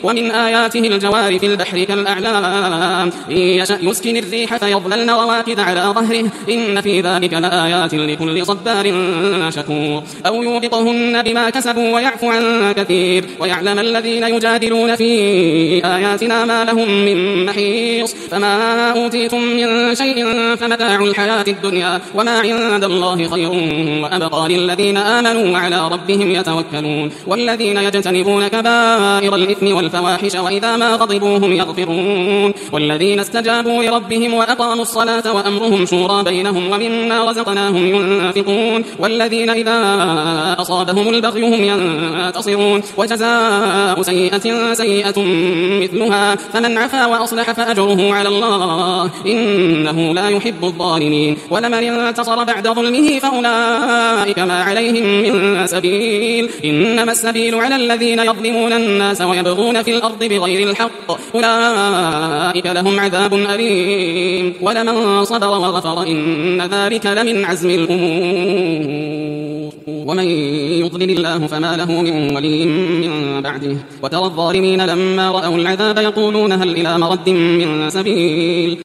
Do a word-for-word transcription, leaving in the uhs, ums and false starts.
ومن آياته الجوار في البحر كالأعلام إن يشأ يسكن الريح فيظللن رواكد على ظهره إن في ذلك لآيات لكل صبار شكور أو يوبقهن بما كسبوا ويعفو عن كثير ويعلم الذين يجادلون في آياتنا ما لهم من محيص فما أوتيتم من شيء فمتاع الحياة الدنيا وما عند الله خير وأبقى للذين آمنوا وعلى ربهم يتوكلون والذين يجتنبون كبائر الإثم والفواحش وإذا ما غضبوا هم يغفرون والذين استجابوا لربهم وأقاموا الصلاة وأمرهم شورى بينهم ومما رزقناهم ينفقون والذين إذا أصابهم البغي هم ينتصرون وجزاء سيئة سيئة مثلها فمن عفا وأصلح فأجره على الله إنه لا يحب الظالمين ولمن انتصر بعد ظلمه فأولئك ما عليهم من سبيل إنما السبيل على الذين يظلمون الناس ويبغون في الأرض بغير الحق أولئك لهم عذاب أليم ولمن صبر وغفر إن ذلك لمن عزم الأمور ومن يضلل الله فما له من ولي من بعده وترى الظالمين لما رأوا العذاب يقولون هل إلى مرد من سبيل